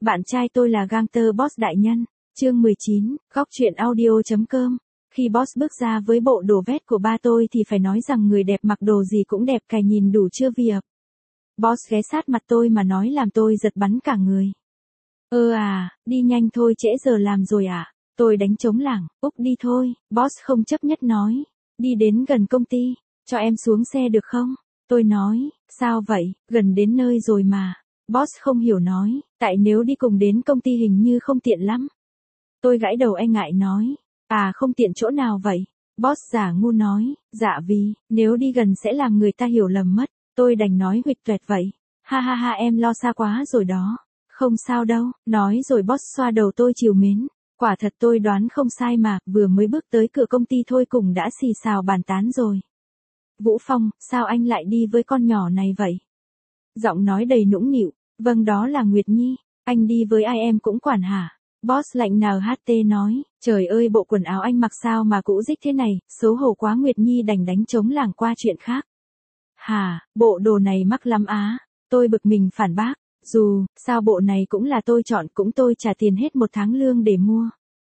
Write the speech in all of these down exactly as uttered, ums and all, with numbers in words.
Bạn trai tôi là gangster boss đại nhân. Chương mười chín, góc truyện audio.com. Khi boss bước ra với bộ đồ vest của ba tôi thì phải nói rằng người đẹp mặc đồ gì cũng đẹp, cài nhìn đủ chưa việc. Boss ghé sát mặt tôi mà nói làm tôi giật bắn cả người. Ơ à, đi nhanh thôi, trễ giờ làm rồi à? Tôi đánh trống lảng, Úc đi thôi. Boss không chấp nhất nói. Đi đến gần công ty, cho em xuống xe được không? Tôi nói, sao vậy, gần đến nơi rồi mà. Boss không hiểu nói, tại nếu đi cùng đến công ty hình như không tiện lắm. Tôi gãi đầu e ngại nói, à không tiện chỗ nào vậy? Boss giả ngu nói, dạ vì, nếu đi gần sẽ làm người ta hiểu lầm mất. Tôi đành nói huỵch toẹt vậy. Ha ha ha, em lo xa quá rồi đó. Không sao đâu, nói rồi boss xoa đầu tôi trìu mến. Quả thật tôi đoán không sai mà, vừa mới bước tới cửa công ty thôi cùng đã xì xào bàn tán rồi. Vũ Phong, sao anh lại đi với con nhỏ này vậy? Giọng nói đầy nũng nịu, vâng đó là Nguyệt Nhi, anh đi với ai em cũng quản hả? Boss lạnh nào hát tê nói, trời ơi bộ quần áo anh mặc sao mà cũ rích thế này, xấu hổ quá. Nguyệt Nhi đành đánh trống lảng qua chuyện khác. Hà, bộ đồ này mắc lắm á, tôi bực mình phản bác, dù, sao bộ này cũng là tôi chọn, cũng tôi trả tiền hết một tháng lương để mua.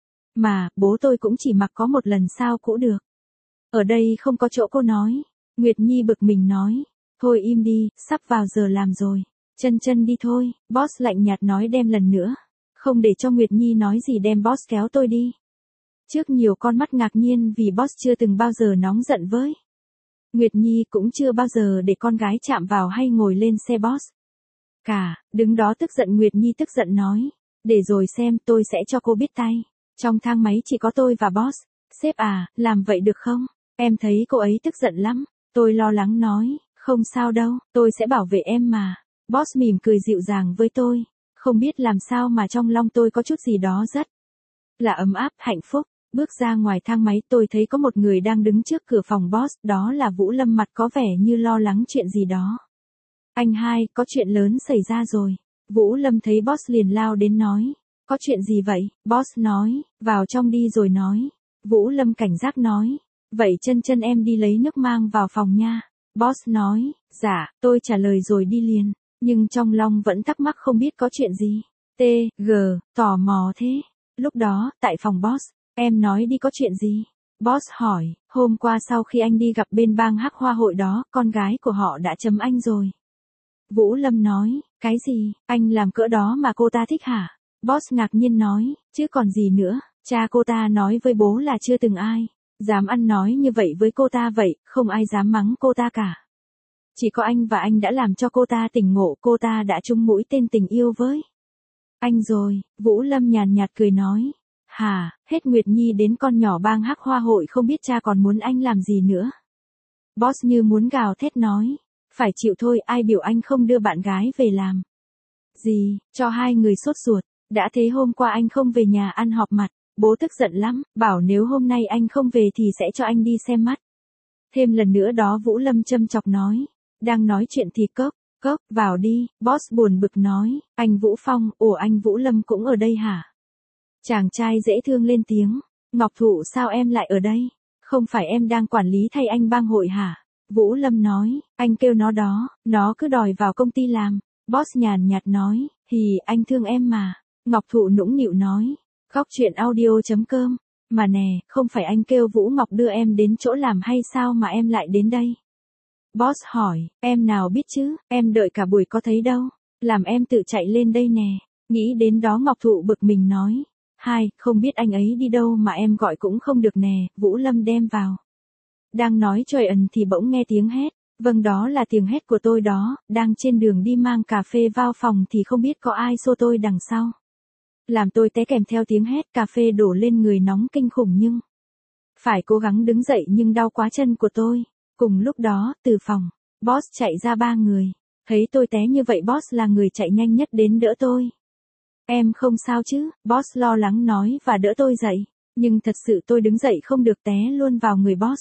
Mà, bố tôi cũng chỉ mặc có một lần sao cũ được. Ở đây không có chỗ cô nói. Nguyệt Nhi bực mình nói, thôi im đi, sắp vào giờ làm rồi. Chân chân đi thôi, boss lạnh nhạt nói đem lần nữa. Không để cho Nguyệt Nhi nói gì đem boss kéo tôi đi. Trước nhiều con mắt ngạc nhiên vì boss chưa từng bao giờ nóng giận với. Nguyệt Nhi cũng chưa bao giờ để con gái chạm vào hay ngồi lên xe boss. Cả, đứng đó tức giận. Nguyệt Nhi tức giận nói, để rồi xem, tôi sẽ cho cô biết tay. Trong thang máy chỉ có tôi và boss. Sếp à, làm vậy được không? Em thấy cô ấy tức giận lắm. Tôi lo lắng nói, không sao đâu, tôi sẽ bảo vệ em mà. Boss mỉm cười dịu dàng với tôi. Không biết làm sao mà trong lòng tôi có chút gì đó rất là ấm áp, hạnh phúc. Bước ra ngoài thang máy tôi thấy có một người đang đứng trước cửa phòng boss, đó là Vũ Lâm, mặt có vẻ như lo lắng chuyện gì đó. Anh hai, có chuyện lớn xảy ra rồi. Vũ Lâm thấy boss liền lao đến nói, có chuyện gì vậy? Boss nói, vào trong đi rồi nói. Vũ Lâm cảnh giác nói, vậy chân chân em đi lấy nước mang vào phòng nha. Boss nói, dạ, tôi trả lời rồi đi liền. Nhưng trong lòng vẫn thắc mắc không biết có chuyện gì. T, G, tò mò thế. Lúc đó, tại phòng boss, em nói đi có chuyện gì? Boss hỏi, hôm qua sau khi anh đi gặp bên bang hắc hoa hội đó, con gái của họ đã chấm anh rồi. Vũ Lâm nói, cái gì, anh làm cỡ đó mà cô ta thích hả? Boss ngạc nhiên nói, chứ còn gì nữa, cha cô ta nói với bố là chưa từng ai dám ăn nói như vậy với cô ta vậy, không ai dám mắng cô ta cả. Chỉ có anh và anh đã làm cho cô ta tỉnh ngộ, cô ta đã trúng mũi tên tình yêu với anh rồi. Vũ Lâm nhàn nhạt cười nói, hà, hết Nguyệt Nhi đến con nhỏ bang hắc hoa hội không biết cha còn muốn anh làm gì nữa. Boss như muốn gào thét nói, phải chịu thôi, ai biểu anh không đưa bạn gái về làm gì, cho hai người sốt ruột. Đã thế hôm qua anh không về nhà ăn họp mặt, bố tức giận lắm, bảo nếu hôm nay anh không về thì sẽ cho anh đi xem mắt. Thêm lần nữa đó. Vũ Lâm châm chọc nói, đang nói chuyện thì cốc, cốc, vào đi. Boss buồn bực nói, anh Vũ Phong, ủa anh Vũ Lâm cũng ở đây hả? Chàng trai dễ thương lên tiếng, Ngọc Thụ sao em lại ở đây? Không phải em đang quản lý thay anh bang hội hả? Vũ Lâm nói, anh kêu nó đó, nó cứ đòi vào công ty làm. Boss nhàn nhạt nói, hì, anh thương em mà. Ngọc Thụ nũng nịu nói, góc truyện audio.com, mà nè, không phải anh kêu Vũ Ngọc đưa em đến chỗ làm hay sao mà em lại đến đây? Boss hỏi, em nào biết chứ, em đợi cả buổi có thấy đâu, làm em tự chạy lên đây nè. Nghĩ đến đó Ngọc Thụ bực mình nói, hai, không biết anh ấy đi đâu mà em gọi cũng không được nè. Vũ Lâm đem vào. Đang nói trời ẩn thì bỗng nghe tiếng hét, vâng đó là tiếng hét của tôi đó, đang trên đường đi mang cà phê vào phòng thì không biết có ai xô tôi đằng sau. Làm tôi té kèm theo tiếng hét, cà phê đổ lên người nóng kinh khủng nhưng phải cố gắng đứng dậy nhưng đau quá chân của tôi. Cùng lúc đó, từ phòng, boss chạy ra ba người. Thấy tôi té như vậy boss là người chạy nhanh nhất đến đỡ tôi. Em không sao chứ? Boss lo lắng nói và đỡ tôi dậy. Nhưng thật sự tôi đứng dậy không được, té luôn vào người boss.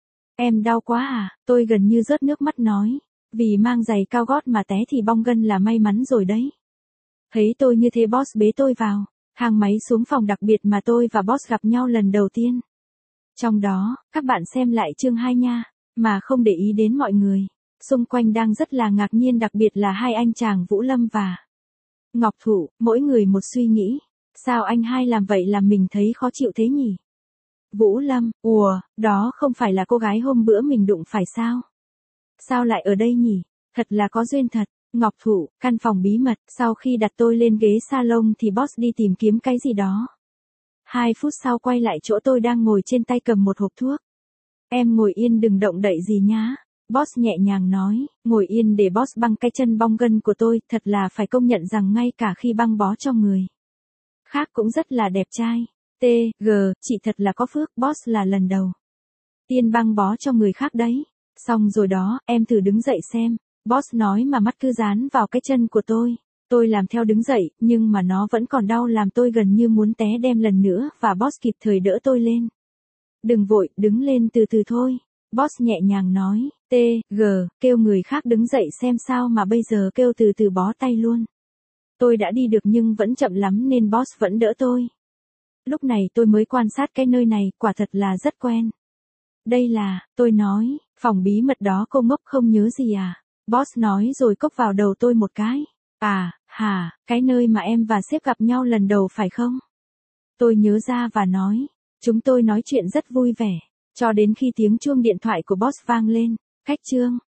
Em đau quá à? Tôi gần như rớt nước mắt nói. Vì mang giày cao gót mà té thì bong gân là may mắn rồi đấy. Thấy tôi như thế boss bế tôi vào thang máy xuống phòng đặc biệt mà tôi và boss gặp nhau lần đầu tiên. Trong đó, các bạn xem lại chương hai nha, mà không để ý đến mọi người xung quanh đang rất là ngạc nhiên, đặc biệt là hai anh chàng Vũ Lâm và Ngọc Thụ, mỗi người một suy nghĩ. Sao anh hai làm vậy làm mình thấy khó chịu thế nhỉ? Vũ Lâm, ùa, đó không phải là cô gái hôm bữa mình đụng phải sao? Sao lại ở đây nhỉ? Thật là có duyên thật. Ngọc Thụ, căn phòng bí mật, sau khi đặt tôi lên ghế salon thì boss đi tìm kiếm cái gì đó. Hai phút sau quay lại chỗ tôi đang ngồi trên tay cầm một hộp thuốc. Em ngồi yên đừng động đậy gì nhá. Boss nhẹ nhàng nói, ngồi yên để boss băng cái chân bong gân của tôi, thật là phải công nhận rằng ngay cả khi băng bó cho người khác cũng rất là đẹp trai. T, G, chị thật là có phước, boss là lần đầu tiên băng bó cho người khác đấy. Xong rồi đó, em thử đứng dậy xem. Boss nói mà mắt cứ dán vào cái chân của tôi. Tôi làm theo đứng dậy, nhưng mà nó vẫn còn đau làm tôi gần như muốn té đêm lần nữa và boss kịp thời đỡ tôi lên. Đừng vội, đứng lên từ từ thôi. Boss nhẹ nhàng nói, T, G, kêu người khác đứng dậy xem sao mà bây giờ kêu từ từ bó tay luôn. Tôi đã đi được nhưng vẫn chậm lắm nên boss vẫn đỡ tôi. Lúc này tôi mới quan sát cái nơi này, quả thật là rất quen. Đây là, tôi nói, phòng bí mật đó cô ngốc không nhớ gì à? Boss nói rồi cốc vào đầu tôi một cái. À, hả, cái nơi mà em và sếp gặp nhau lần đầu phải không? Tôi nhớ ra và nói, chúng tôi nói chuyện rất vui vẻ, cho đến khi tiếng chuông điện thoại của boss vang lên. Khách Trương,